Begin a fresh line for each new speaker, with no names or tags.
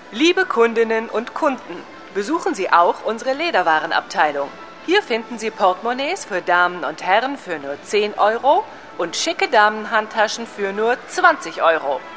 Liebe Kundinnen und Kunden, besuchen Sie auch unsere Lederwarenabteilung. Hier finden Sie Portemonnaies für Damen und Herren für nur 10 € und schicke Damenhandtaschen für nur 20 €.